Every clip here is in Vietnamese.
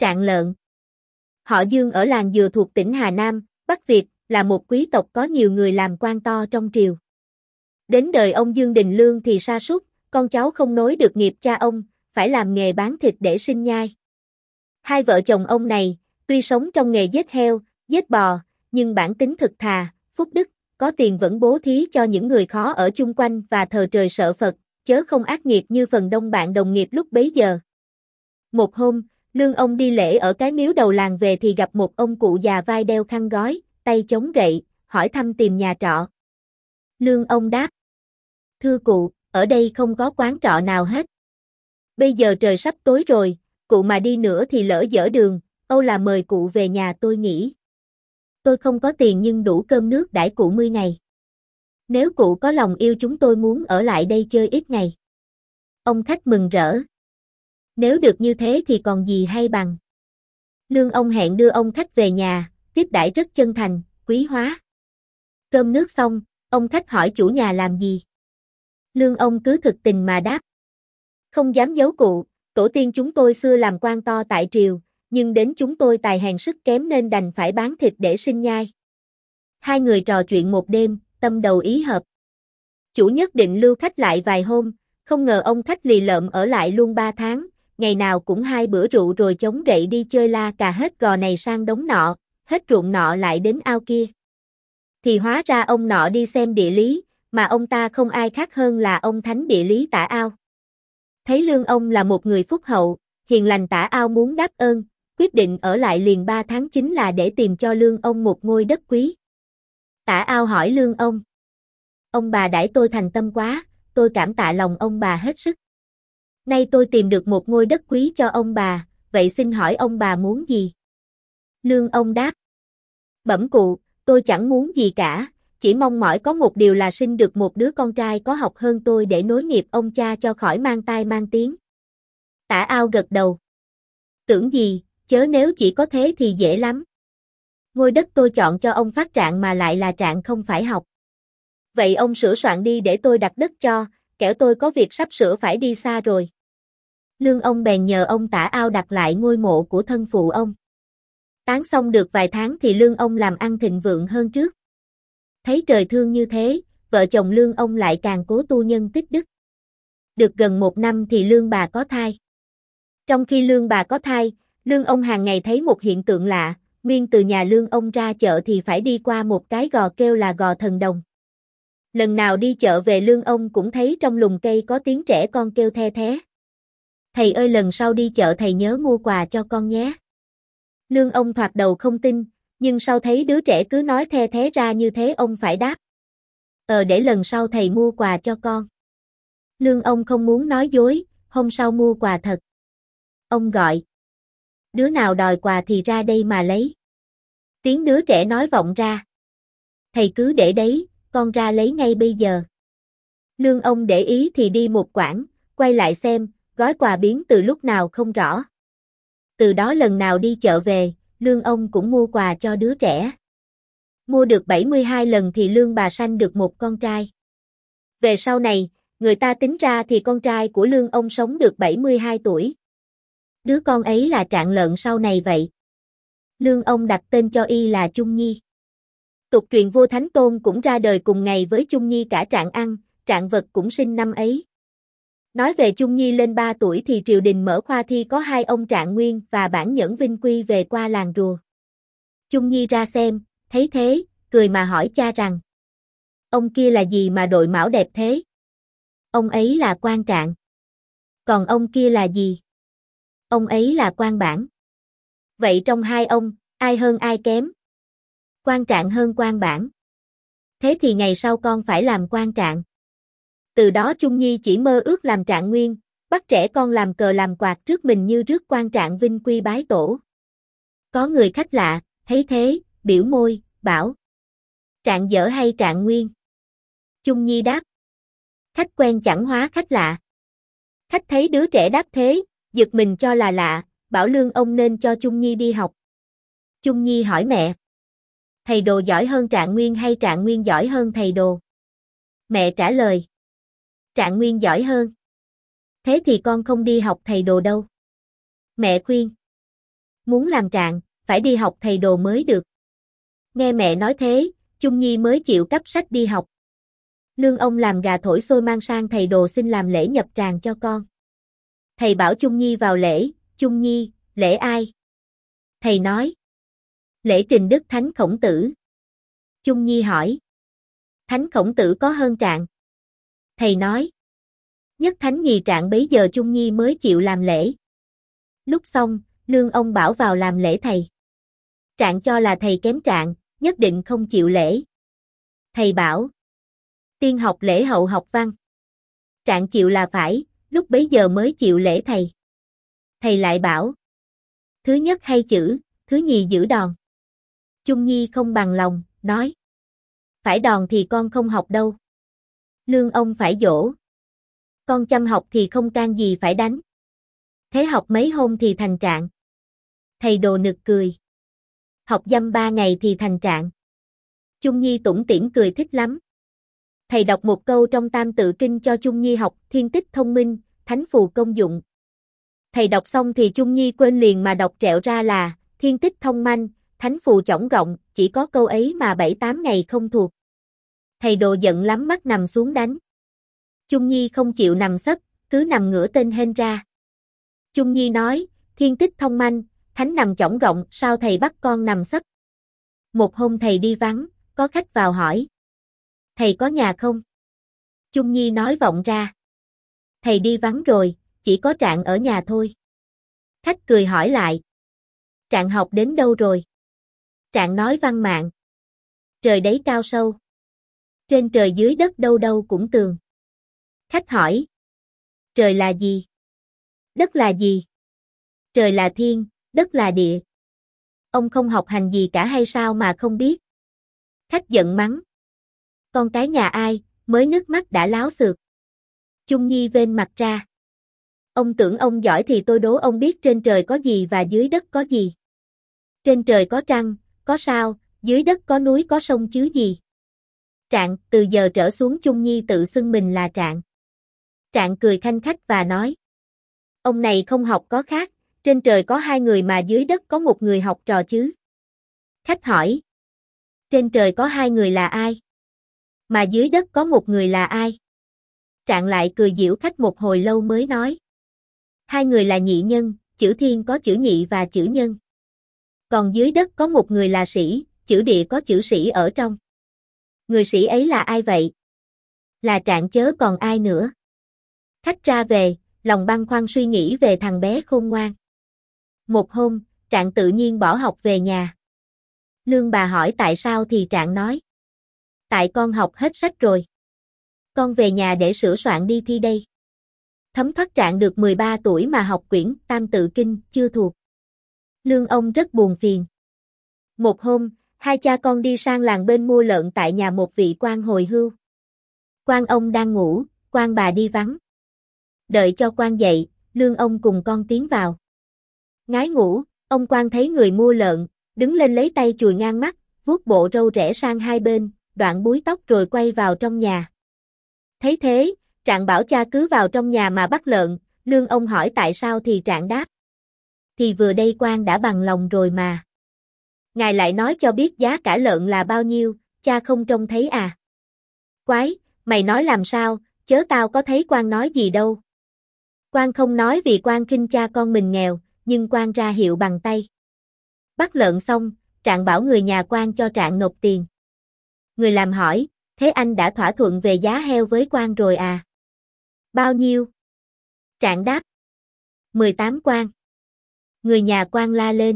Trạng Lợn. Họ Dương ở làng Dừa thuộc tỉnh Hà Nam, Bắc Việt, là một quý tộc có nhiều người làm quan to trong triều. Đến đời ông Dương Đình Lương thì sa sút, con cháu không nối được nghiệp cha ông, phải làm nghề bán thịt để sinh nhai. Hai vợ chồng ông này, tuy sống trong nghề giết heo, giết bò, nhưng bản tính thực thà, phúc đức, có tiền vẫn bố thí cho những người khó ở chung quanh và thờ trời sợ Phật, chớ không ác nghiệt như phần đông bạn đồng nghiệp lúc bấy giờ. Một hôm, Lương ông đi lễ ở cái miếu đầu làng về thì gặp một ông cụ già vai đeo khăn gói, tay chống gậy, hỏi thăm tìm nhà trọ. Lương ông đáp: Thưa cụ, ở đây không có quán trọ nào hết. Bây giờ trời sắp tối rồi, cụ mà đi nữa thì lỡ dở đường, âu là mời cụ về nhà tôi nghỉ. Tôi không có tiền nhưng đủ cơm nước đãi cụ 10 ngày. Nếu cụ có lòng yêu chúng tôi muốn ở lại đây chơi ít ngày. Ông khách mừng rỡ. Nếu được như thế thì còn gì hay bằng. Lương ông hẹn đưa ông khách về nhà, tiếp đãi rất chân thành, quý hóa. Cơm nước xong, ông khách hỏi chủ nhà làm gì. Lương ông cứ thực tình mà đáp: Không dám giấu cụ, tổ tiên chúng tôi xưa làm quan to tại triều, nhưng đến chúng tôi tài hèn sức kém nên đành phải bán thịt để sinh nhai. Hai người trò chuyện một đêm, tâm đầu ý hợp. Chủ nhất định lưu khách lại vài hôm, không ngờ ông khách lì lợm ở lại luôn 3 tháng, ngày nào cũng 2 bữa rượu rồi chống gậy đi chơi la cà hết gò này sang đống nọ, hết ruộng nọ lại đến ao kia. Thì hóa ra ông nọ đi xem địa lý, mà ông ta không ai khác hơn là ông thánh địa lý Tả Ao. Thấy Lương ông là một người phúc hậu, hiền lành, Tả Ao muốn đáp ơn, quyết định ở lại liền 3 tháng chính là để tìm cho Lương ông một ngôi đất quý. Tả Ao hỏi Lương ông bà đãi tôi thành tâm quá, tôi cảm tạ lòng ông bà hết sức. Nay tôi tìm được một ngôi đất quý cho ông bà, vậy xin hỏi ông bà muốn gì? Lương ông đáp: Bẩm cụ, tôi chẳng muốn gì cả, chỉ mong mỏi có một điều là sinh được một đứa con trai có học hơn tôi để nối nghiệp ông cha cho khỏi mang tai mang tiếng. Tả Ao gật đầu. Tưởng gì, chớ nếu chỉ có thế thì dễ lắm. Ngôi đất tôi chọn cho ông phát trạng mà lại là trạng không phải học. Vậy ông sửa soạn đi để tôi đặt đất cho, kẻo tôi có việc sắp sửa phải đi xa rồi. Lương ông bèn nhờ ông Tả Ao đặt lại ngôi mộ của thân phụ ông. Tán xong được vài tháng thì Lương ông làm ăn thịnh vượng hơn trước. Thấy trời thương như thế, vợ chồng Lương ông lại càng cố tu nhân tích đức. Được gần 1 năm thì Lương bà có thai. Trong khi Lương bà có thai, Lương ông hàng ngày thấy một hiện tượng lạ, nguyên từ nhà Lương ông ra chợ thì phải đi qua một cái gò kêu là gò Thần Đồng. Lần nào đi chợ về Lương ông cũng thấy trong lùm cây có tiếng trẻ con kêu the thé. Thầy ơi, lần sau đi chợ thầy nhớ mua quà cho con nhé. Lương ông thoạt đầu không tin, nhưng sau thấy đứa trẻ cứ nói the thé ra như thế ông phải đáp: để lần sau thầy mua quà cho con. Lương ông không muốn nói dối, hôm sau mua quà thật. Ông gọi: Đứa nào đòi quà thì ra đây mà lấy. Tiếng đứa trẻ nói vọng ra: Thầy cứ để đấy, con ra lấy ngay bây giờ. Lương ông để ý thì đi một quãng, quay lại xem, gói quà biến từ lúc nào không rõ. Từ đó lần nào đi chợ về, Lương ông cũng mua quà cho đứa trẻ. Mua được 72 lần thì Lương bà sanh được một con trai. Về sau này, người ta tính ra thì con trai của Lương ông sống được 72 tuổi. Đứa con ấy là Trạng Lợn sau này vậy. Lương ông đặt tên cho y là Chung Nhi. Tục truyền vua Thánh Tôn cũng ra đời cùng ngày với Chung Nhi cả Trạng Ăn, Trạng Vật cũng sinh năm ấy. Nói về Chung Nhi lên 3 tuổi thì triều đình mở khoa thi có 2 ông Trạng Nguyên và Bản Nhẫn Vinh Quy về qua làng rùa. Chung Nhi ra xem, thấy thế, cười mà hỏi cha rằng: Ông kia là gì mà đội mão đẹp thế? Ông ấy là Quan Trạng. Còn ông kia là gì? Ông ấy là Quan Bản. Vậy trong hai ông, ai hơn ai kém? Quan Trạng hơn Quan Bản. Thế thì ngày sau con phải làm Quan Trạng. Từ đó Chung Nhi chỉ mơ ước làm Trạng Nguyên, bắt trẻ con làm cờ làm quạt trước mình như rước Quan Trạng Vinh Quy bái tổ. Có người khách lạ, thấy thế, biểu môi, bảo: Trạng dở hay Trạng Nguyên? Chung Nhi đáp: Khách quen chẳng hóa khách lạ. Khách thấy đứa trẻ đáp thế, giật mình cho là lạ, bảo Lương ông nên cho Chung Nhi đi học. Chung Nhi hỏi mẹ: Thầy Đồ giỏi hơn Trạng Nguyên hay Trạng Nguyên giỏi hơn thầy Đồ? Mẹ trả lời: Trạng Nguyên giỏi hơn. Thế thì con không đi học thầy Đồ đâu. Mẹ khuyên: Muốn làm trạng, phải đi học thầy đồ mới được. Nghe mẹ nói thế, Chung Nhi mới chịu cắp sách đi học. Lương ông làm gà thổi xôi mang sang thầy đồ xin làm lễ nhập tràng cho con. Thầy bảo Chung Nhi vào lễ. Chung Nhi, lễ ai? Thầy nói. Lễ Trình Đức Thánh Khổng Tử. Chung Nhi hỏi. Thánh Khổng Tử có hơn Trạng? Thầy nói. Nhất Thánh nhì Trạng, bấy giờ Chung Nhi mới chịu làm lễ. Lúc xong, Lương ông bảo vào làm lễ thầy. Trạng cho là thầy kém Trạng, nhất định không chịu lễ. Thầy bảo. Tiên học lễ hậu học văn. Trạng chịu là phải, lúc bấy giờ mới chịu lễ thầy. Thầy lại bảo. Thứ nhất hay chữ, thứ nhì giữ đòn. Chung Nhi không bằng lòng, nói. Phải đòn thì con không học đâu. Lương ông phải dỗ. Con chăm học thì không can gì phải đánh. Thế học mấy hôm thì thành Trạng. Thầy đồ nực cười. Học dăm 3 ngày thì thành Trạng. Chung Nhi tủm tỉm cười thích lắm. Thầy đọc một câu trong Tam Tự Kinh cho Chung Nhi học, thiên tích thông minh, thánh phù công dụng. Thầy đọc xong thì Chung Nhi quên liền mà đọc trẹo ra là, thiên tích thông manh, thánh phù chổng gọng, chỉ có câu ấy mà 7-8 ngày không thuộc. Thầy đồ giận lắm, mắt nằm xuống đánh. Chung Nhi không chịu nằm sấp, cứ nằm ngửa tên hên ra. Chung Nhi nói, thiên tích thông manh, thánh nằm chổng gọng, sao thầy bắt con nằm sấp? Một hôm thầy đi vắng, có khách vào hỏi. Thầy có nhà không? Chung Nhi nói vọng ra. Thầy đi vắng rồi, chỉ có Trạng ở nhà thôi. Khách cười hỏi lại. Trạng học đến đâu rồi? Trạng nói văn mạng. Trời đấy cao sâu. Trên trời dưới đất đâu đâu cũng tường. Khách hỏi. Trời là gì? Đất là gì? Trời là thiên, đất là địa. Ông không học hành gì cả hay sao mà không biết? Khách giận mắng. Con cái nhà ai, mới nước mắt đã láo xược. Chung Nhi vênh mặt ra. Ông tưởng ông giỏi thì tôi đố ông biết trên trời có gì và dưới đất có gì. Trên trời có trăng, có sao, dưới đất có núi có sông chứ gì. Trạng, từ giờ trở xuống Chung Nhi tự xưng mình là Trạng. Trạng cười khanh khách và nói. Ông này không học có khác, trên trời có 2 người mà dưới đất có 1 người học trò chứ. Khách hỏi. Trên trời có 2 người là ai? Mà dưới đất có 1 người là ai? Trạng lại cười giễu khách một hồi lâu mới nói. 2 người là nhị nhân, chữ thiên có chữ nhị và chữ nhân. Còn dưới đất có 1 người là sĩ, chữ địa có chữ sĩ ở trong. Người sĩ ấy là ai vậy? Là Trạng chớ còn ai nữa. Khách ra về, lòng băn khoăn suy nghĩ về thằng bé khôn ngoan. Một hôm, Trạng tự nhiên bỏ học về nhà. Lương bà hỏi tại sao thì Trạng nói. Tại con học hết sách rồi. Con về nhà để sửa soạn đi thi đây. Thấm thoát Trạng được 13 tuổi mà học quyển Tam Tự Kinh chưa thuộc. Lương ông rất buồn phiền. Một hôm, 2 cha con đi sang làng bên mua lợn tại nhà một vị quan hồi hưu. Quan ông đang ngủ, quan bà đi vắng. Đợi cho quan dậy, Lương ông cùng con tiến vào. Ngái ngủ, ông quan thấy người mua lợn, đứng lên lấy tay chùi ngang mắt, vuốt bộ râu rẽ sang hai bên, đoạn búi tóc rồi quay vào trong nhà. Thấy thế, Trạng bảo cha cứ vào trong nhà mà bắt lợn. Lương ông hỏi tại sao thì Trạng đáp. Thì vừa đây quan đã bằng lòng rồi mà. Ngài lại nói cho biết giá cả lợn là bao nhiêu, cha không trông thấy à? Quái, mày nói làm sao, chớ tao có thấy quan nói gì đâu. Quan không nói vì quan khinh cha con mình nghèo, nhưng quan ra hiệu bằng tay. Bắt lợn xong, Trạng bảo người nhà quan cho Trạng nộp tiền. Người làm hỏi, thế anh đã thỏa thuận về giá heo với quan rồi à? Bao nhiêu? Trạng đáp. 18 quan. Người nhà quan la lên.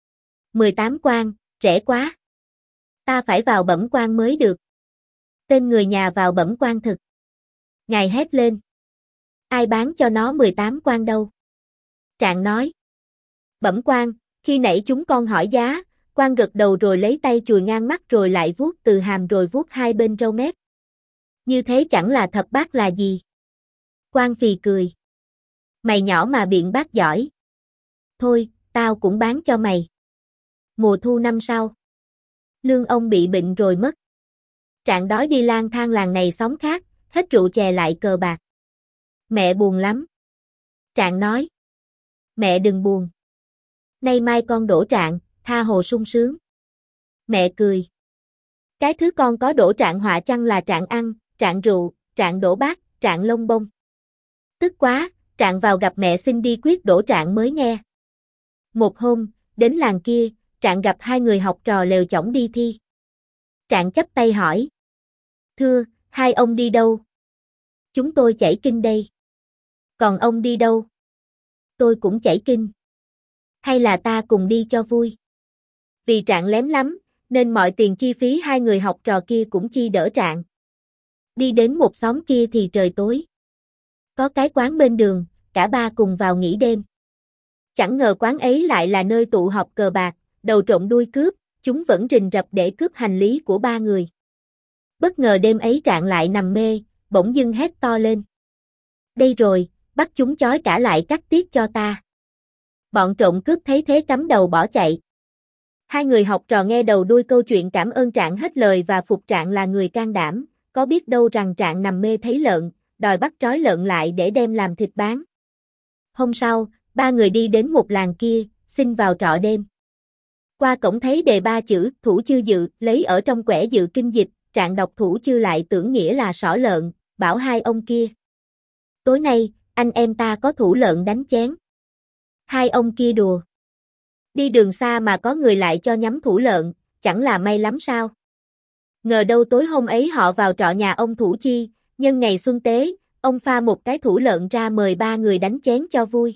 18 quan, rẻ quá. Ta phải vào bẩm quan mới được. Tên người nhà vào bẩm quan thực. Ngài hét lên. Ai bán cho nó 18 quan đâu? Trạng nói. Bẩm quan, khi nãy chúng con hỏi giá, quan gật đầu rồi lấy tay chùi ngang mắt rồi lại vuốt từ hàm rồi vuốt hai bên râu mép. Như thế chẳng là thập bát là gì? Quan phì cười. Mày nhỏ mà biện bác giỏi. Thôi, tao cũng bán cho mày. Mùa thu năm sau. Lương ông bị bệnh rồi mất. Trạng đói đi lang thang làng này xóm khác, hết rượu chè lại cờ bạc. Mẹ buồn lắm. Trạng nói. Mẹ đừng buồn. Nay mai con đổ trạng, tha hồ sung sướng. Mẹ cười. Cái thứ con có đổ trạng họa chăng là trạng ăn, trạng rượu, trạng đổ bát, trạng lông bông. Tức quá, trạng vào gặp mẹ xin đi quyết đổ trạng mới nghe. Một hôm, đến làng kia, trạng gặp hai người học trò lều chõng đi thi. Trạng chắp tay hỏi. Thưa, hai ông đi đâu? Chúng tôi chảy kinh đây. Còn ông đi đâu? Tôi cũng chảy kinh. Hay là ta cùng đi cho vui? Vì trạng lém lắm, nên mọi tiền chi phí hai người học trò kia cũng chi đỡ trạng. Đi đến một xóm kia thì trời tối. Có cái quán bên đường, cả ba cùng vào nghỉ đêm. Chẳng ngờ quán ấy lại là nơi tụ họp cờ bạc, đầu trộm đuôi cướp, chúng vẫn rình rập để cướp hành lý của ba người. Bất ngờ đêm ấy trạng lại nằm mê, bỗng dưng hét to lên. Đây rồi, bắt chúng trói cả lại cắt tiết cho ta. Bọn trộm cướp thấy thế cắm đầu bỏ chạy. Hai người học trò nghe đầu đuôi câu chuyện cảm ơn trạng hết lời và phục trạng là người can đảm, có biết đâu rằng trạng nằm mê thấy lợn, đòi bắt trói lợn lại để đem làm thịt bán. Hôm sau, ba người đi đến một làng kia, xin vào trọ đêm. Qua cổng thấy đề ba chữ thủ chư dự lấy ở trong quẻ dự kinh dịch, trạng đọc thủ chư lại tưởng nghĩa là sỏ lợn, bảo hai ông kia. Tối nay, anh em ta có thủ lợn đánh chén. Hai ông kia đùa. Đi đường xa mà có người lại cho nhắm thủ lợn, chẳng là may lắm sao? Ngờ đâu tối hôm ấy họ vào trọ nhà ông thủ chi, nhân ngày xuân tế, ông pha một cái thủ lợn ra mời ba người đánh chén cho vui.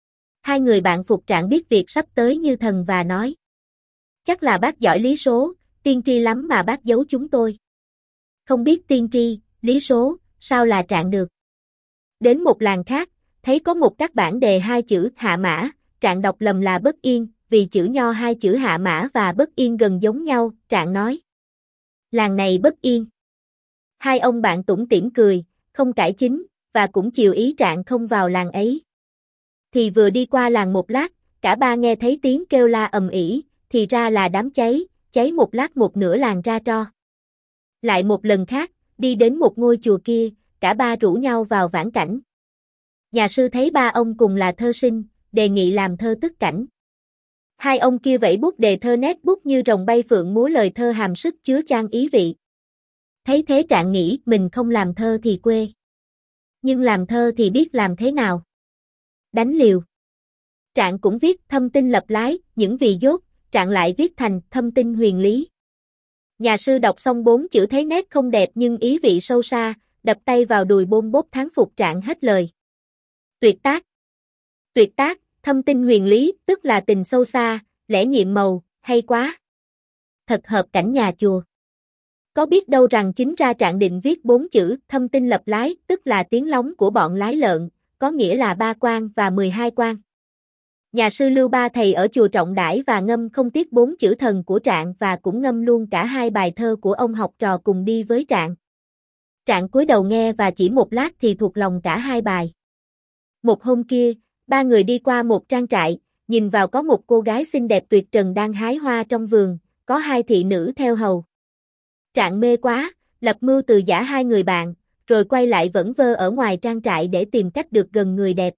Hai người bạn phục trạng biết việc sắp tới như thần và nói. Chắc là bác giỏi lý số, tiên tri lắm mà bác giấu chúng tôi. Không biết tiên tri, lý số, sao là trạng được. Đến một làng khác, thấy có một các bảng đề hai chữ hạ mã, trạng đọc lầm là bất yên, vì chữ nho hai chữ hạ mã và bất yên gần giống nhau, trạng nói. Làng này bất yên. Hai ông bạn tủm tỉm cười, không cãi chính, và cũng chiều ý trạng không vào làng ấy. Thì vừa đi qua làng một lát, cả ba nghe thấy tiếng kêu la ầm ĩ, thì ra là đám cháy, cháy một lát một nửa làng ra tro. Lại một lần khác, đi đến một ngôi chùa kia, cả ba rủ nhau vào vãn cảnh. Nhà sư thấy ba ông cùng là thơ sinh, đề nghị làm thơ tức cảnh. Hai ông kia vẫy bút đề thơ nét bút như rồng bay phượng múa lời thơ hàm sức chứa chan ý vị. Thấy thế trạng nghĩ mình không làm thơ thì quê. Nhưng làm thơ thì biết làm thế nào? Đánh liều. Trạng cũng viết thâm tinh lập lái, những vì dốt, trạng lại viết thành thâm tinh huyền lý. Nhà sư đọc xong 4 chữ thấy nét không đẹp nhưng ý vị sâu xa, đập tay vào đùi bôm bốp thán phục trạng hết lời. Tuyệt tác. Tuyệt tác, thâm tinh huyền lý, tức là tình sâu xa, lẽ nhiệm màu, hay quá. Thật hợp cảnh nhà chùa. Có biết đâu rằng chính ra trạng định viết 4 chữ thâm tinh lập lái, tức là tiếng lóng của bọn lái lợn, có nghĩa là 3 quan và 12 quan. Nhà sư lưu ba thầy ở chùa trọng đãi và ngâm không tiếc 4 chữ thần của trạng và cũng ngâm luôn cả 2 bài thơ của ông học trò cùng đi với trạng. Trạng cúi đầu nghe và chỉ một lát thì thuộc lòng cả 2 bài. Một hôm kia, ba người đi qua một trang trại, nhìn vào có một cô gái xinh đẹp tuyệt trần đang hái hoa trong vườn, có 2 thị nữ theo hầu. Trạng mê quá, lập mưu từ giã 2 người bạn, rồi quay lại vẩn vơ ở ngoài trang trại để tìm cách được gần người đẹp.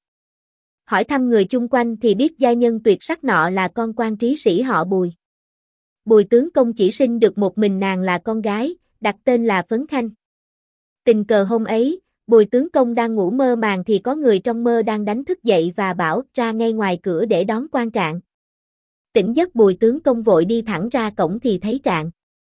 Hỏi thăm người chung quanh thì biết giai nhân tuyệt sắc nọ là con quan trí sĩ họ Bùi. Bùi tướng công chỉ sinh được một mình nàng là con gái, đặt tên là Phấn Khanh. Tình cờ hôm ấy, Bùi tướng công đang ngủ mơ màng thì có người trong mơ đang đánh thức dậy và bảo ra ngay ngoài cửa để đón quan Trạng. Tỉnh giấc Bùi tướng công vội đi thẳng ra cổng thì thấy Trạng.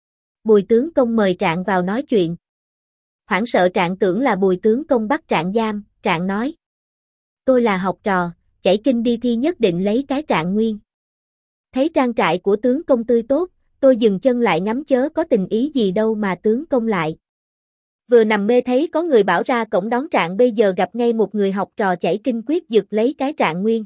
Bùi tướng công mời Trạng vào nói chuyện. Hoảng sợ Trạng tưởng là Bùi tướng công bắt Trạng giam, Trạng nói. Tôi là học trò, chảy kinh đi thi nhất định lấy cái Trạng nguyên. Thấy trang trại của tướng công tươi tốt, tôi dừng chân lại ngắm chớ có tình ý gì đâu mà tướng công lại. Vừa nằm mê thấy có người bảo ra cổng đón Trạng bây giờ gặp ngay một người học trò chảy kinh quyết giật lấy cái Trạng nguyên.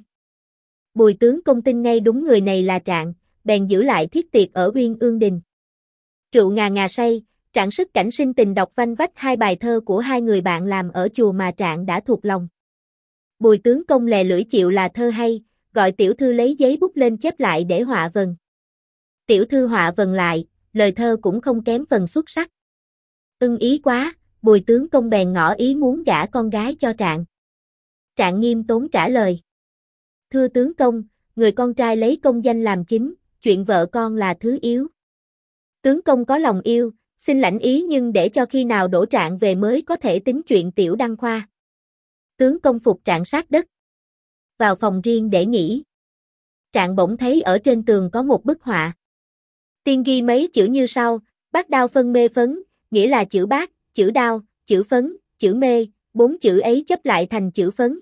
Bùi tướng công tin ngay đúng người này là Trạng, bèn giữ lại thiết tiệc ở Uyên Ương Đình. Rượu ngà ngà say, Trạng sức cảnh sinh tình đọc vanh vách 2 bài thơ của 2 người bạn làm ở chùa mà Trạng đã thuộc lòng. Bùi tướng công lè lưỡi chịu là thơ hay, gọi tiểu thư lấy giấy bút lên chép lại để họa vần. Tiểu thư họa vần lại, lời thơ cũng không kém phần xuất sắc. Ưng ý quá, Bùi tướng công bèn ngỏ ý muốn gả con gái cho Trạng. Trạng nghiêm tốn trả lời. Thưa tướng công, người con trai lấy công danh làm chính, chuyện vợ con là thứ yếu. Tướng công có lòng yêu, xin lãnh ý nhưng để cho khi nào Đỗ Trạng về mới có thể tính chuyện tiểu đăng khoa. Tướng công phục Trạng sát đất. Vào phòng riêng để nghỉ. Trạng bỗng thấy ở trên tường có một bức họa. Tiên ghi mấy chữ như sau, bát đao phân mê phấn, nghĩa là chữ bát, chữ đao, chữ phấn, chữ mê, 4 chữ ấy chấp lại thành chữ phấn.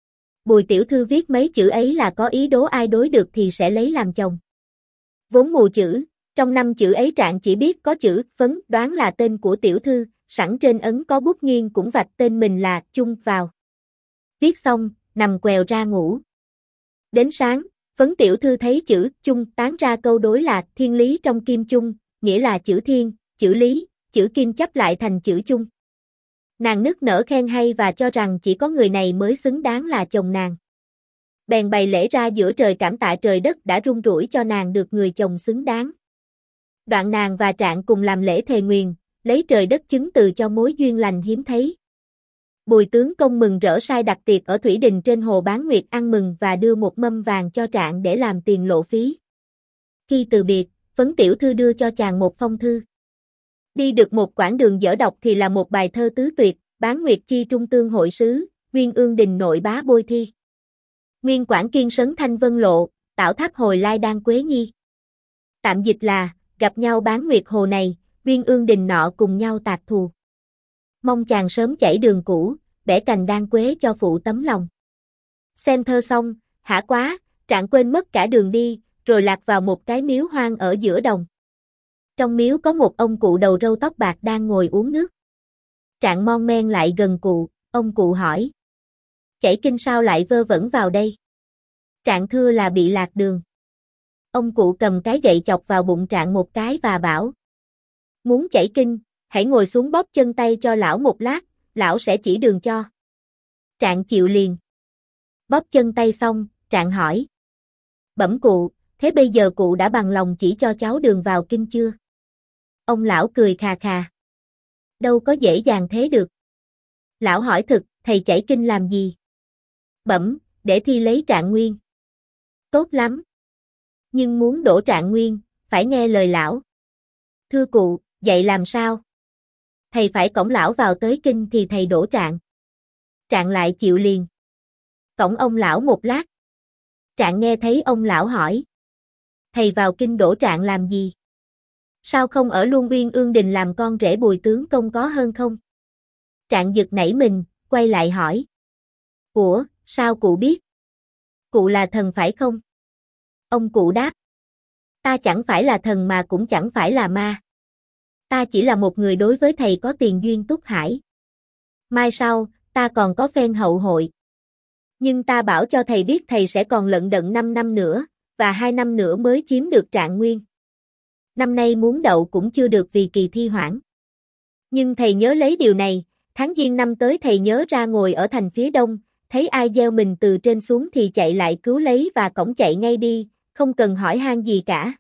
Bùi tiểu thư viết mấy chữ ấy là có ý đố ai đối được thì sẽ lấy làm chồng. Vốn mù chữ, trong 5 chữ ấy Trạng chỉ biết có chữ phấn, đoán là tên của tiểu thư, sẵn trên ấn có bút nghiêng cũng vạch tên mình là Chung vào. Viết xong, nằm quèo ra ngủ. Đến sáng, Phấn tiểu thư thấy chữ Chung tán ra câu đối là thiên lý trong kim chung, nghĩa là chữ thiên, chữ lý, chữ kim chấp lại thành chữ chung. Nàng nức nở khen hay và cho rằng chỉ có người này mới xứng đáng là chồng nàng. Bèn bày lễ ra giữa trời cảm tạ trời đất đã rung rủi cho nàng được người chồng xứng đáng. Đoạn nàng và Trạng cùng làm lễ thề nguyền, lấy trời đất chứng từ cho mối duyên lành hiếm thấy. Bùi tướng công mừng rỡ sai đặt tiệc ở Thủy Đình trên hồ Bán Nguyệt ăn mừng và đưa một mâm vàng cho Trạng để làm tiền lộ phí. Khi từ biệt, Phấn tiểu thư đưa cho chàng một phong thư. Đi được một quãng đường dở đọc thì là một bài thơ tứ tuyệt, Bán Nguyệt chi trung tương hội sứ, Nguyên ương đình nội bá bôi thi. Nguyên quảng kiên sấn thanh vân lộ, tảo tháp hồi lai đan quế nhi. Tạm dịch là, gặp nhau Bán Nguyệt hồ này, Nguyên ương đình nọ cùng nhau tạc thù. Mong chàng sớm chảy đường cũ, bẻ cành đan quế cho phụ tấm lòng. Xem thơ xong, hả quá, Trạng quên mất cả đường đi, rồi lạc vào một cái miếu hoang ở giữa đồng. Trong miếu có một ông cụ đầu râu tóc bạc đang ngồi uống nước. Trạng mon men lại gần cụ, ông cụ hỏi. Chảy kinh sao lại vơ vẩn vào đây? Trạng thưa là bị lạc đường. Ông cụ cầm cái gậy chọc vào bụng Trạng một cái và bảo. Muốn chảy kinh, hãy ngồi xuống bóp chân tay cho lão một lát, lão sẽ chỉ đường cho. Trạng chịu liền. Bóp chân tay xong, Trạng hỏi. Bẩm cụ, thế bây giờ cụ đã bằng lòng chỉ cho cháu đường vào kinh chưa? Ông lão cười khà khà. Đâu có dễ dàng thế được. Lão hỏi thực, thầy chảy kinh làm gì? Bẩm, để thi lấy Trạng nguyên. Tốt lắm. Nhưng muốn đỗ Trạng nguyên, phải nghe lời lão. Thưa cụ, vậy làm sao? Thầy phải cõng lão vào tới kinh thì thầy đỗ Trạng. Trạng lại chịu liền. Cõng ông lão một lát. Trạng nghe thấy ông lão hỏi. Thầy vào kinh đỗ Trạng làm gì? Sao không ở luôn Uyên Ương Đình làm con rể Bùi tướng công có hơn không? Trạng giật nảy mình, quay lại hỏi. Ủa, sao cụ biết? Cụ là thần phải không? Ông cụ đáp. Ta chẳng phải là thần mà cũng chẳng phải là ma. Ta chỉ là một người đối với thầy có tiền duyên túc hải. Mai sau, ta còn có phen hậu hội. Nhưng ta bảo cho thầy biết thầy sẽ còn lận đận 5 năm nữa, và 2 năm nữa mới chiếm được Trạng nguyên. Năm nay muốn đậu cũng chưa được vì kỳ thi hoãn. Nhưng thầy nhớ lấy điều này, tháng Giêng năm tới thầy nhớ ra ngồi ở thành phía đông, thấy ai gieo mình từ trên xuống thì chạy lại cứu lấy và cõng chạy ngay đi, không cần hỏi han gì cả.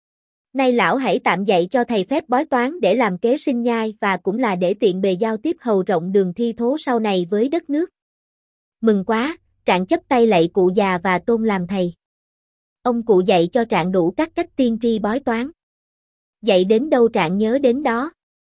Nay lão hãy tạm dạy cho thầy phép bói toán để làm kế sinh nhai và cũng là để tiện bề giao tiếp hầu rộng đường thi thố sau này với đất nước. Mừng quá, Trạng chấp tay lạy cụ già và tôn làm thầy. Ông cụ dạy cho Trạng đủ các cách tiên tri bói toán. Dạy đến đâu Trạng nhớ đến đó.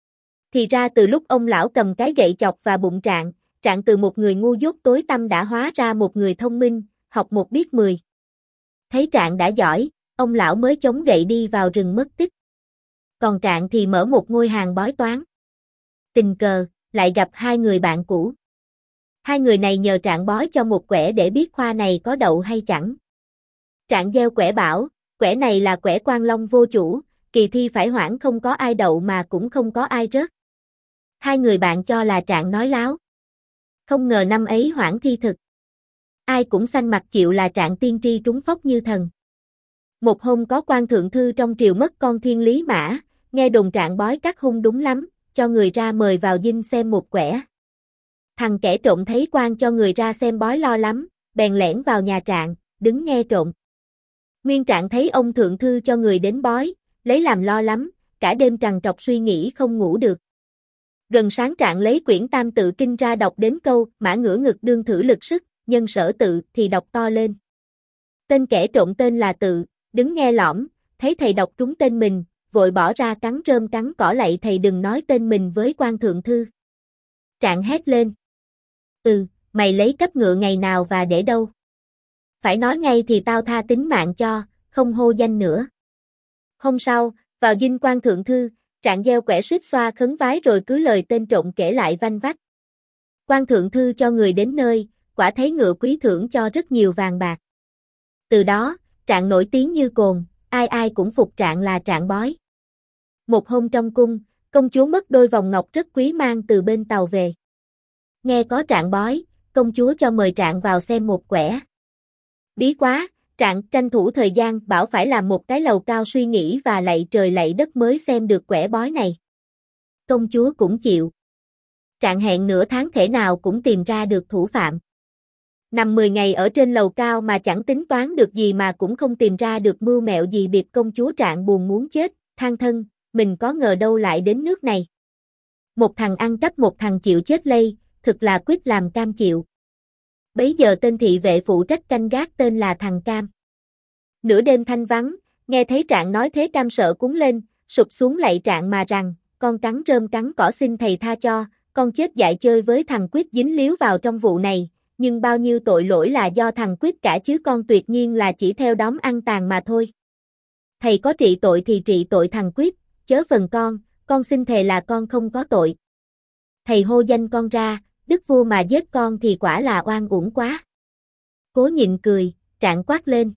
Thì ra từ lúc ông lão cầm cái gậy chọc và bụng Trạng, Trạng từ một người ngu dốt tối tăm đã hóa ra một người thông minh, học một biết 10. Thấy Trạng đã giỏi, ông lão mới chống gậy đi vào rừng mất tích. Còn Trạng thì mở một ngôi hàng bói toán. Tình cờ, lại gặp 2 người bạn cũ. 2 người này nhờ Trạng bói cho một quẻ để biết khoa này có đậu hay chẳng. Trạng gieo quẻ bảo, quẻ này là quẻ Quan Long vô chủ, kỳ thi phải hoãn không có ai đậu mà cũng không có ai rớt. 2 người bạn cho là Trạng nói láo. Không ngờ năm ấy hoãn thi thực. Ai cũng xanh mặt chịu là Trạng tiên tri trúng phóc như thần. Một hôm có quan thượng thư trong triều mất con thiên lý mã, nghe đồn Trạng bói cắt hung đúng lắm, cho người ra mời vào dinh xem một quẻ. Thằng kẻ trộm thấy quan cho người ra xem bói lo lắm, bèn lẻn vào nhà Trạng, đứng nghe trộm. Nguyên Trạng thấy ông thượng thư cho người đến bói, lấy làm lo lắm, cả đêm trằn trọc suy nghĩ không ngủ được. Gần sáng Trạng lấy quyển Tam Tự Kinh ra đọc đến câu mã ngửa ngực đương thử lực sức, nhân sở tự thì đọc to lên. Tên kẻ trộm tên là Tự, đứng nghe lõm, thấy thầy đọc trúng tên mình, vội bỏ ra cắn rơm cắn cỏ lạy thầy đừng nói tên mình với quan thượng thư. Trạng hét lên. Mày lấy cấp ngựa ngày nào và để đâu? Phải nói ngay thì tao tha tính mạng cho, không hô danh nữa. Hôm sau, vào dinh quan thượng thư, Trạng gieo quẻ suýt xoa khấn vái rồi cứ lời tên trộm kể lại vanh vách. Quan thượng thư cho người đến nơi, quả thấy ngựa quý thưởng cho rất nhiều vàng bạc. Từ đó, Trạng nổi tiếng như cồn, ai ai cũng phục Trạng là Trạng bói. Một hôm trong cung, công chúa mất đôi vòng ngọc rất quý mang từ bên tàu về. Nghe có Trạng bói, công chúa cho mời Trạng vào xem một quẻ. Bí quá, Trạng tranh thủ thời gian bảo phải làm một cái lầu cao suy nghĩ và lạy trời lạy đất mới xem được quẻ bói này. Công chúa cũng chịu. Trạng hẹn nửa tháng thể nào cũng tìm ra được thủ phạm. Nằm 10 ngày ở trên lầu cao mà chẳng tính toán được gì mà cũng không tìm ra được mưu mẹo gì biệt công chúa Trạng buồn muốn chết, than thân, mình có ngờ đâu lại đến nước này. Một thằng ăn cắp một thằng chịu chết lây, thực là quyết làm cam chịu. Bấy giờ tên thị vệ phụ trách canh gác tên là thằng Cam. Nửa đêm thanh vắng, nghe thấy Trạng nói thế Cam sợ cuống lên, sụp xuống lạy Trạng mà rằng, con cắn rơm cắn cỏ xin thầy tha cho, con chết dại chơi với thằng Quyết dính líu vào trong vụ này, nhưng bao nhiêu tội lỗi là do thằng Quyết cả chứ con tuyệt nhiên là chỉ theo đóm ăn tàn mà thôi. Thầy có trị tội thì trị tội thằng Quyết, chớ phần con xin thề là con không có tội. Thầy hô danh con ra, đức vua mà giết con thì quả là oan uổng quá. Cố nhịn cười, Trạng quát lên.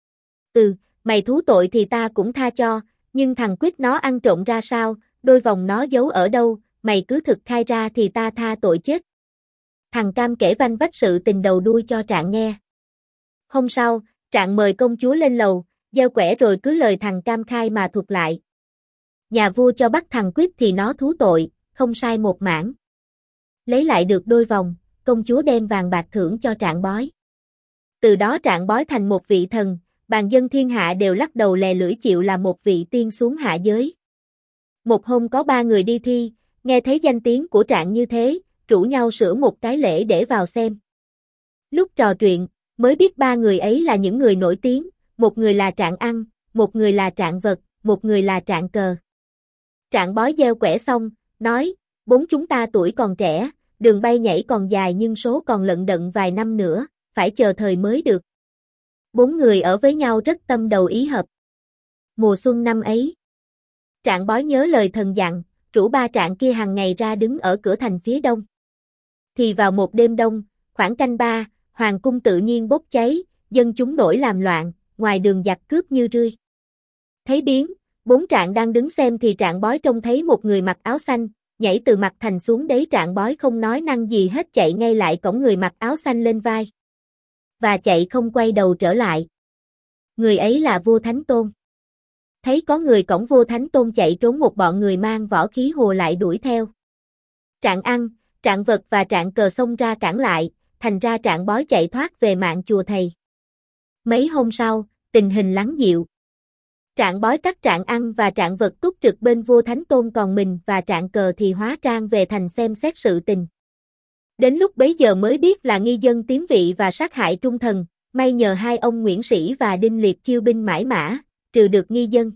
Mày thú tội thì ta cũng tha cho, nhưng thằng Quyết nó ăn trộm ra sao, đôi vòng nó giấu ở đâu, mày cứ thực khai ra thì ta tha tội chết. Thằng Cam kể vanh vách sự tình đầu đuôi cho Trạng nghe. Hôm sau, Trạng mời công chúa lên lầu, gieo quẻ rồi cứ lời thằng Cam khai mà thuật lại. Nhà vua cho bắt thằng Quyết thì nó thú tội, không sai một mảng. Lấy lại được đôi vòng, công chúa đem vàng bạc thưởng cho Trạng bói. Từ đó Trạng bói thành một vị thần, bàn dân thiên hạ đều lắc đầu lè lưỡi chịu là một vị tiên xuống hạ giới. Một hôm có 3 người đi thi, nghe thấy danh tiếng của Trạng như thế, rủ nhau sửa một cái lễ để vào xem. Lúc trò chuyện, mới biết 3 người ấy là những người nổi tiếng, một người là Trạng Ăn, một người là Trạng Vật, một người là Trạng Cờ. Trạng bói gieo quẻ xong, nói, 4 chúng ta tuổi còn trẻ, đường bay nhảy còn dài nhưng số còn lận đận vài năm nữa, phải chờ thời mới được. 4 người ở với nhau rất tâm đầu ý hợp. Mùa xuân năm ấy, Trạng bói nhớ lời thần dặn, rủ 3 Trạng kia hàng ngày ra đứng ở cửa thành phía đông. Thì vào một đêm đông, khoảng canh 3, hoàng cung tự nhiên bốc cháy, dân chúng nổi làm loạn, ngoài đường giặc cướp như rươi. Thấy biến, 4 Trạng đang đứng xem thì Trạng bói trông thấy một người mặc áo xanh, nhảy từ mặt thành xuống đấy Trạng bói không nói năng gì hết chạy ngay lại cõng người mặc áo xanh lên vai. Và chạy không quay đầu trở lại. Người ấy là vua Thánh Tôn. Thấy có người cõng vua Thánh Tôn chạy trốn một bọn người mang võ khí hùa lại đuổi theo. Trạng Ăn, Trạng Vật và Trạng Cờ xông ra cản lại, thành ra Trạng bói chạy thoát về mạng chùa thầy. Mấy hôm sau, tình hình lắng dịu. Trạng bói cắt Trạng Ăn và Trạng Vật túc trực bên vua Thánh Tôn còn mình và Trạng Cờ thì hóa trang về thành xem xét sự tình. Đến lúc bấy giờ mới biết là nghi dân tiếm vị và sát hại trung thần, may nhờ 2 ông Nguyễn Sĩ và Đinh Liệt chiêu binh mãi mã, trừ được nghi dân.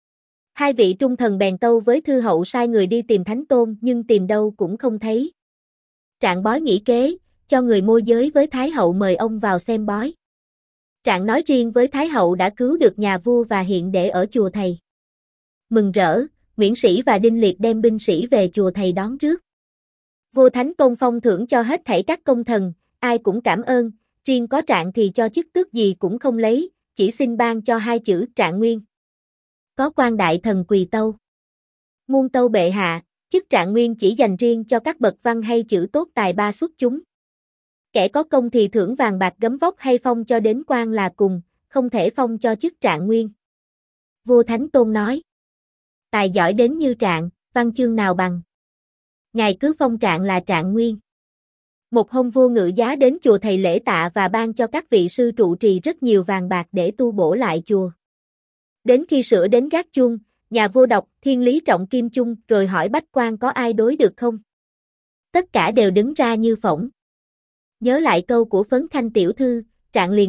2 vị trung thần bèn tâu với thư hậu sai người đi tìm Thánh Tôn nhưng tìm đâu cũng không thấy. Trạng bói nghĩ kế, cho người môi giới với Thái hậu mời ông vào xem bói. Trạng nói riêng với Thái hậu đã cứu được nhà vua và hiện để ở chùa thầy. Mừng rỡ, Nguyễn Sĩ và Đinh Liệt đem binh sĩ về chùa thầy đón rước. Vua Thánh Tôn phong thưởng cho hết thảy các công thần, ai cũng cảm ơn, riêng có Trạng thì cho chức tước gì cũng không lấy, chỉ xin ban cho 2 chữ Trạng Nguyên. Có quan đại thần quỳ tâu. Muôn tâu bệ hạ, chức Trạng Nguyên chỉ dành riêng cho các bậc văn hay chữ tốt tài ba xuất chúng. Kẻ có công thì thưởng vàng bạc gấm vóc hay phong cho đến quan là cùng, không thể phong cho chức Trạng Nguyên. Vua Thánh Tôn nói. Tài giỏi đến như Trạng, văn chương nào bằng. Ngài cứ phong Trạng là Trạng Nguyên. Một hôm vua Ngự Giá đến chùa thầy lễ tạ và ban cho các vị sư trụ trì rất nhiều vàng bạc để tu bổ lại chùa. Đến khi sửa đến gác chuông, nhà vua đọc thiên lý trọng kim chung rồi hỏi bách quan có ai đối được không? Tất cả đều đứng ra như phỏng. Nhớ lại câu của Phấn Khanh tiểu thư, Trạng liền đọc,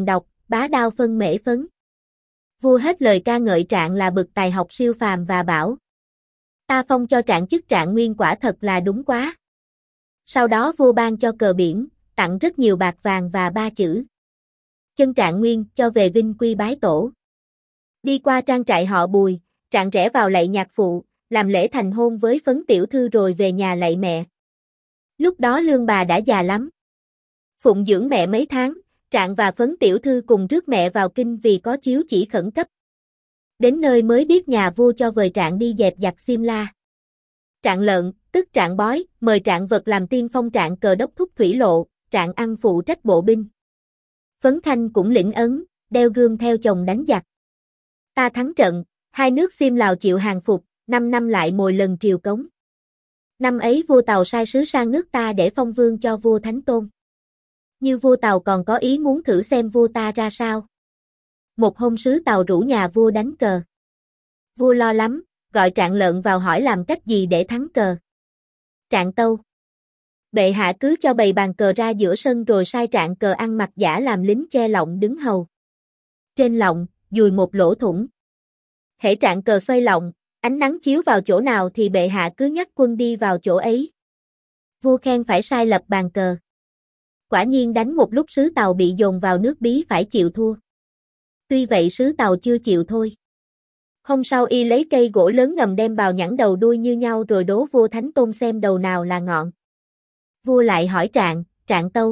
bá đao phân mễ phấn. Vua hết lời ca ngợi Trạng là bậc tài học siêu phàm và bảo: ta phong cho Trạng chức Trạng Nguyên quả thật là đúng quá. Sau đó vua ban cho cờ biển, tặng rất nhiều bạc vàng và 3 chữ chân Trạng Nguyên cho về vinh quy bái tổ. Đi qua trang trại họ Bùi, Trạng rẽ vào lạy nhạc phụ, làm lễ thành hôn với Phấn tiểu thư rồi về nhà lạy mẹ. Lúc đó Lương bà đã già lắm. Phụng dưỡng mẹ mấy tháng, Trạng và Phấn tiểu thư cùng rước mẹ vào kinh vì có chiếu chỉ khẩn cấp. Đến nơi mới biết nhà vua cho vời Trạng đi dẹp giặc Xiêm La. Trạng Lợn, tức Trạng Bói, mời Trạng Vật làm tiên phong Trạng Cờ đốc thúc thủy lộ, Trạng Ăn phụ trách bộ binh. Phấn Thanh cũng lĩnh ấn, đeo gươm theo chồng đánh giặc. Ta thắng trận, hai nước Xiêm Lào chịu hàng phục, 5 năm lại mồi lần triều cống. Năm ấy vua Tàu sai sứ sang nước ta để phong vương cho vua Thánh Tôn. Như vua Tàu còn có ý muốn thử xem vua ta ra sao. Một hôm sứ Tàu rủ nhà vua đánh cờ. Vua lo lắm, gọi Trạng Lợn vào hỏi làm cách gì để thắng cờ. Trạng tâu: bệ hạ cứ cho bày bàn cờ ra giữa sân rồi sai Trạng Cờ ăn mặc giả làm lính che lọng đứng hầu. Trên lọng, dùi một lỗ thủng. Hễ Trạng Cờ xoay lọng, ánh nắng chiếu vào chỗ nào thì bệ hạ cứ nhắc quân đi vào chỗ ấy. Vua khen phải sai lập bàn cờ. Quả nhiên đánh một lúc sứ Tàu bị dồn vào nước bí phải chịu thua. Tuy vậy sứ Tàu chưa chịu thôi. Hôm sau y lấy cây gỗ lớn ngầm đem bào nhẵn đầu đuôi như nhau rồi đố vua Thánh Tôn xem đầu nào là ngọn. Vua lại hỏi Trạng, Trạng tâu: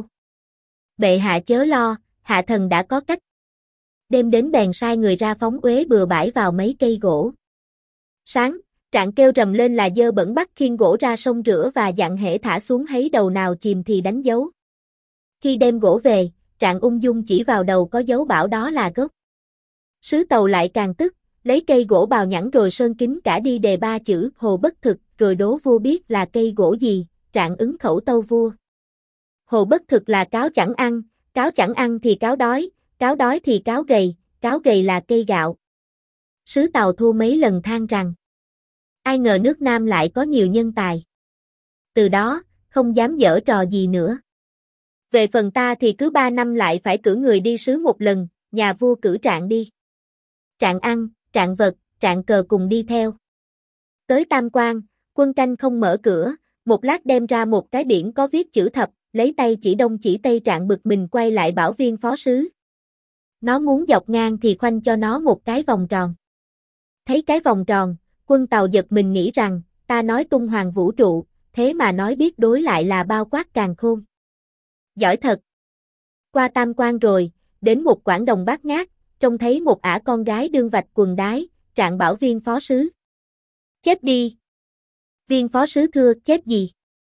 bệ hạ chớ lo, hạ thần đã có cách. Đêm đến bèn sai người ra phóng uế bừa bãi vào mấy cây gỗ. Sáng, Trạng kêu rầm lên là dơ bẩn bắt khiêng gỗ ra sông rửa và dặn hễ thả xuống thấy đầu nào chìm thì đánh dấu. Khi đem gỗ về, Trạng ung dung chỉ vào đầu có dấu bảo đó là gốc. Sứ Tàu lại càng tức, lấy cây gỗ bào nhẵn rồi sơn kín cả đi đề 3 chữ Hồ Bất Thực rồi đố vua biết là cây gỗ gì. Trạng ứng khẩu tâu vua: Hồ Bất Thực là cáo chẳng ăn thì cáo đói thì cáo gầy là cây gạo. Sứ Tàu thua mấy lần than rằng: ai ngờ nước Nam lại có nhiều nhân tài. Từ đó, không dám giở trò gì nữa. Về phần ta thì cứ 3 năm lại phải cử người đi sứ một lần, nhà vua cử Trạng đi. Trạng Ăn, Trạng Vật, Trạng Cờ cùng đi theo. Tới Tam Quan, quân canh không mở cửa, một lát đem ra một cái biển có viết chữ thập, lấy tay chỉ đông chỉ tây. Trạng bực mình quay lại bảo viên phó sứ. Nó muốn dọc ngang thì khoanh cho nó một cái vòng tròn. Thấy cái vòng tròn, quân Tàu giật mình nghĩ rằng, ta nói tung hoàng vũ trụ, thế mà nói biết đối lại là bao quát càn khôn. Giỏi thật. Qua Tam Quan rồi, đến một quảng đồng bát ngát, trông thấy một ả con gái đương vạch quần đái, Trạng bảo viên phó sứ: chép đi. Viên phó sứ thưa: chép gì?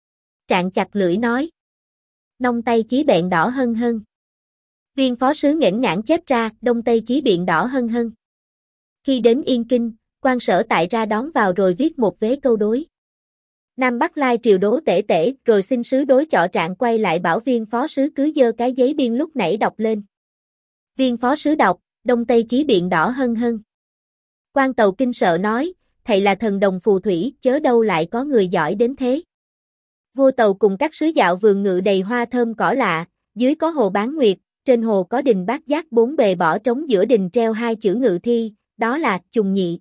Trạng chặt lưỡi nói: nông tây chí bẹn đỏ hân hân. Viên phó sứ nghển ngãn chép ra: đông tây chí biện đỏ hân hân. Khi đến Yên Kinh, quan sở tại ra đón vào rồi viết một vế câu đối. Nam Bắc lai triều đố tể tể, rồi xin sứ đối chọ. Trạng quay lại bảo viên phó sứ cứ dơ cái giấy biên lúc nãy đọc lên. Viên phó sứ đọc: đông tây chí biện đỏ hân hân. Quan Tàu kinh sợ nói: thầy là thần đồng phù thủy, chớ đâu lại có người giỏi đến thế. Vua Tàu cùng các sứ dạo vườn ngự đầy hoa thơm cỏ lạ, dưới có hồ Bán Nguyệt, trên hồ có đình Bát Giác 4 bề bỏ trống, giữa đình treo 2 chữ Ngự Thi, đó là Trùng Nhị.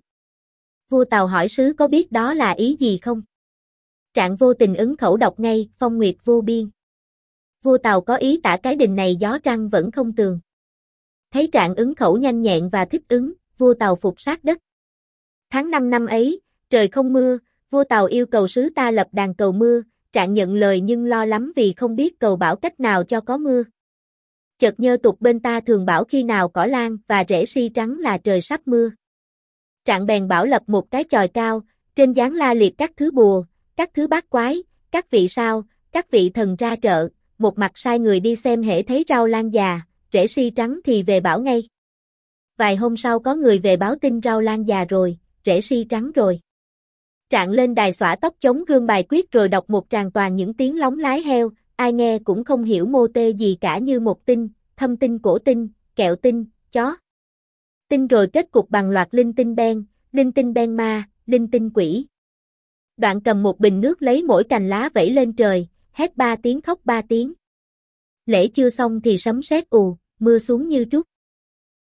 Vua Tàu hỏi sứ có biết đó là ý gì không? Trạng vô tình ứng khẩu đọc ngay: phong nguyệt vô biên. Vua Tàu có ý tả cái đình này gió trăng vẫn không tường. Thấy Trạng ứng khẩu nhanh nhẹn và thích ứng, vua Tàu phục sát đất. Tháng 5 năm ấy, trời không mưa, vua Tàu yêu cầu sứ ta lập đàn cầu mưa. Trạng nhận lời nhưng lo lắm vì không biết cầu bảo cách nào cho có mưa. Chợt nhớ tục bên ta thường bảo khi nào cỏ lan và rễ si trắng là trời sắp mưa. Trạng bèn bảo lập một cái chòi cao, trên dán la liệt các thứ bùa, các thứ bát quái, các vị sao, các vị thần ra trợ, một mặt sai người đi xem hễ thấy rau lan già, rễ si trắng thì về bảo ngay. Vài hôm sau có người về báo tin rau lan già rồi, rễ si trắng rồi. Trạng lên đài xõa tóc chống gương bài quyết rồi đọc một tràng toàn những tiếng lóng lái heo, ai nghe cũng không hiểu mô tê gì cả, như một tinh, thâm tinh, cổ tinh, kẹo tinh, chó. Tinh rồi kết cục bằng loạt linh tinh ben ma, linh tinh quỷ. Đoạn cầm một bình nước lấy mỗi cành lá vẩy lên trời, hét 3 tiếng khóc 3 tiếng. Lễ chưa xong thì sấm sét ù, mưa xuống như trút.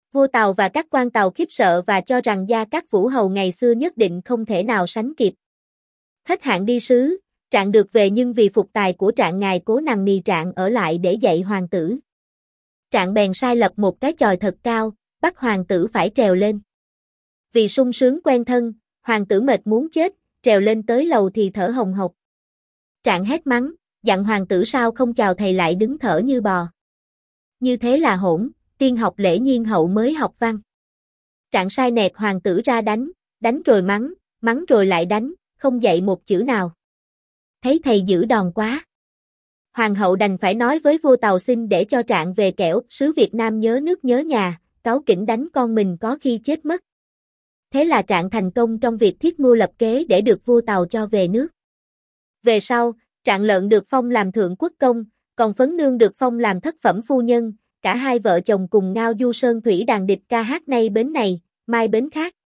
Vua Tàu và các quan Tàu khiếp sợ và cho rằng gia các vũ hầu ngày xưa nhất định không thể nào sánh kịp. Hết hạn đi sứ, Trạng được về nhưng vì phục tài của Trạng ngài cố nằng nì Trạng ở lại để dạy hoàng tử. Trạng bèn sai lập một cái chòi thật cao, bắt hoàng tử phải trèo lên. Vì sung sướng quen thân, hoàng tử mệt muốn chết, trèo lên tới lầu thì thở hồng hộc. Trạng hét mắng, dặn hoàng tử sao không chào thầy lại đứng thở như bò. Như thế là hỗn, tiên học lễ nhiên hậu mới học văn. Trạng sai nẹt hoàng tử ra đánh rồi mắng rồi lại đánh, không dạy một chữ nào. Thấy thầy giữ đòn quá. Hoàng hậu đành phải nói với vua Tàu xin để cho Trạng về kẻo sứ Việt Nam nhớ nước nhớ nhà, cáu kỉnh đánh con mình có khi chết mất. Thế là Trạng thành công trong việc thiết mưu lập kế để được vua Tàu cho về nước. Về sau, Trạng Lợn được phong làm thượng quốc công, còn Phấn Nương được phong làm thất phẩm phu nhân, cả hai vợ chồng cùng ngao du sơn thủy đàn địch ca hát nay bến này, mai bến khác.